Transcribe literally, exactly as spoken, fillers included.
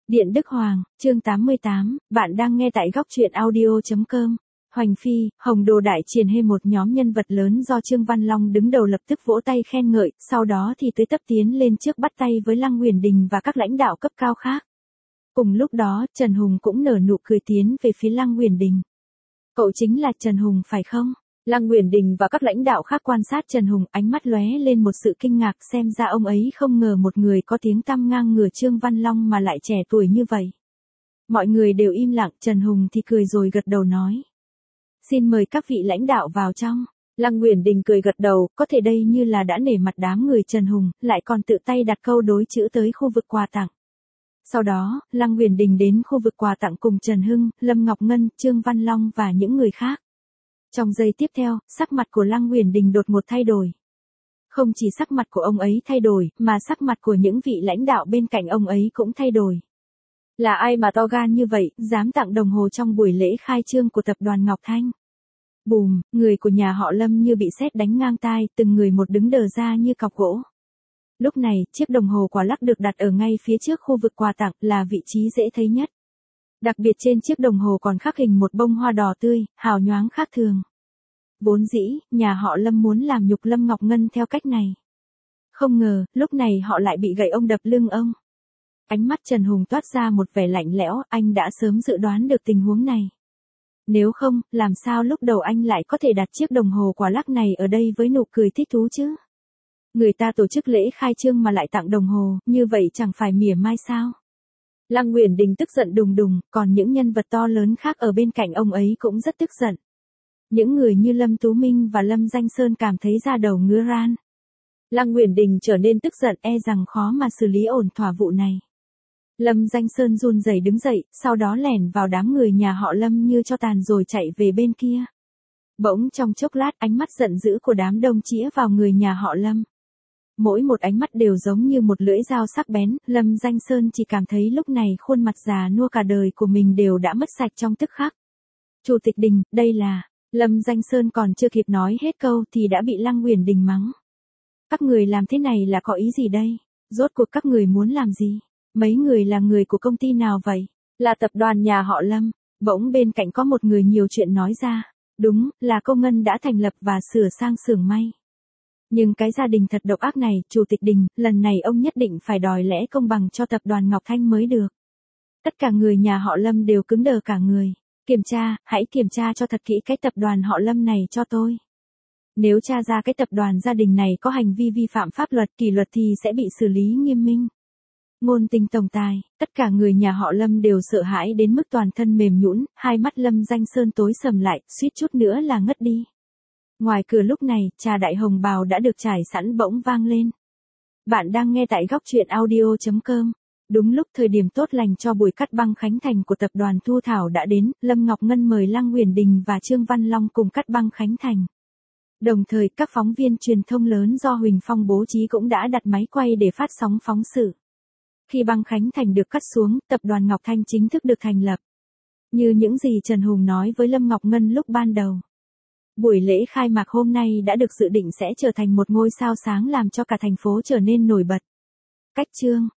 Điện Đức Hoàng, chương tám mươi tám, bạn đang nghe tại góc truyện audio chấm com. Hoành Phi, Hồng Đồ đại triển hay một nhóm nhân vật lớn do Trương Văn Long đứng đầu lập tức vỗ tay khen ngợi, sau đó thì tới tấp tiến lên trước bắt tay với Lăng Uyển Đình và các lãnh đạo cấp cao khác. Cùng lúc đó, Trần Hùng cũng nở nụ cười tiến về phía Lăng Uyển Đình. Cậu chính là Trần Hùng phải không? Lăng Uyển Đình và các lãnh đạo khác quan sát Trần Hùng, ánh mắt lóe lên một sự kinh ngạc, xem ra ông ấy không ngờ một người có tiếng tăm ngang ngửa Trương Văn Long mà lại trẻ tuổi như vậy. Mọi người đều im lặng, Trần Hùng thì cười rồi gật đầu nói. Xin mời các vị lãnh đạo vào trong. Lăng Uyển Đình cười gật đầu, có thể đây như là đã nể mặt đám người Trần Hùng, lại còn tự tay đặt câu đối chữ tới khu vực quà tặng. Sau đó, Lăng Uyển Đình đến khu vực quà tặng cùng Trần Hưng, Lâm Ngọc Ngân, Trương Văn Long và những người khác. Trong giây tiếp theo, sắc mặt của Lăng Uyển Đình đột ngột thay đổi. Không chỉ sắc mặt của ông ấy thay đổi, mà sắc mặt của những vị lãnh đạo bên cạnh ông ấy cũng thay đổi. Là ai mà to gan như vậy, dám tặng đồng hồ trong buổi lễ khai trương của tập đoàn Ngọc Thanh? Bùm, người của nhà họ Lâm như bị sét đánh ngang tai, từng người một đứng đờ ra như cọc gỗ. Lúc này, chiếc đồng hồ quả lắc được đặt ở ngay phía trước khu vực quà tặng, là vị trí dễ thấy nhất. Đặc biệt trên chiếc đồng hồ còn khắc hình một bông hoa đỏ tươi, hào nhoáng khác thường. Vốn dĩ, nhà họ Lâm muốn làm nhục Lâm Ngọc Ngân theo cách này. Không ngờ, lúc này họ lại bị gậy ông đập lưng ông. Ánh mắt Trần Hùng toát ra một vẻ lạnh lẽo, anh đã sớm dự đoán được tình huống này. Nếu không, làm sao lúc đầu anh lại có thể đặt chiếc đồng hồ quả lắc này ở đây với nụ cười thích thú chứ? Người ta tổ chức lễ khai trương mà lại tặng đồng hồ, như vậy chẳng phải mỉa mai sao? Lăng Uyển Đình tức giận đùng đùng, còn những nhân vật to lớn khác ở bên cạnh ông ấy cũng rất tức giận. Những người như Lâm Tú Minh và Lâm Danh Sơn cảm thấy da đầu ngứa ran. Lăng Uyển Đình trở nên tức giận, e rằng khó mà xử lý ổn thỏa vụ này. Lâm Danh Sơn run rẩy đứng dậy, sau đó lẻn vào đám người nhà họ Lâm như cho tàn rồi chạy về bên kia. Bỗng trong chốc lát, ánh mắt giận dữ của đám đông chĩa vào người nhà họ Lâm. Mỗi một ánh mắt đều giống như một lưỡi dao sắc bén, Lâm Danh Sơn chỉ cảm thấy lúc này khuôn mặt già nua cả đời của mình đều đã mất sạch trong tức khắc. Chủ tịch Đình, đây là... Lâm Danh Sơn còn chưa kịp nói hết câu thì đã bị Lăng Uyển Đình mắng. Các người làm thế này là có ý gì đây? Rốt cuộc các người muốn làm gì? Mấy người là người của công ty nào vậy? Là tập đoàn nhà họ Lâm. Bỗng bên cạnh có một người nhiều chuyện nói ra. Đúng, là cô Ngân đã thành lập và sửa sang xưởng may. Nhưng cái gia đình thật độc ác này, Chủ tịch Đình, lần này ông nhất định phải đòi lẽ công bằng cho tập đoàn Ngọc Thanh mới được. Tất cả người nhà họ Lâm đều cứng đờ cả người. Kiểm tra, hãy kiểm tra cho thật kỹ cái tập đoàn họ Lâm này cho tôi. Nếu tra ra cái tập đoàn gia đình này có hành vi vi phạm pháp luật kỷ luật thì sẽ bị xử lý nghiêm minh. Ngôn tình tổng tài, tất cả người nhà họ Lâm đều sợ hãi đến mức toàn thân mềm nhũn, hai mắt Lâm Danh Sơn tối sầm lại, suýt chút nữa là ngất đi. Ngoài cửa lúc này, trà đại hồng bào đã được trải sẵn bỗng vang lên. Bạn đang nghe tại góc truyện audio chấm com. Đúng lúc thời điểm tốt lành cho buổi cắt băng khánh thành của tập đoàn Thu Thảo đã đến, Lâm Ngọc Ngân mời Lăng Uyển Đình và Trương Văn Long cùng cắt băng khánh thành. Đồng thời, các phóng viên truyền thông lớn do Huỳnh Phong bố trí cũng đã đặt máy quay để phát sóng phóng sự. Khi băng khánh thành được cắt xuống, tập đoàn Ngọc Thanh chính thức được thành lập. Như những gì Trần Hùng nói với Lâm Ngọc Ngân lúc ban đầu. Buổi lễ khai mạc hôm nay đã được dự định sẽ trở thành một ngôi sao sáng làm cho cả thành phố trở nên nổi bật. Cách chương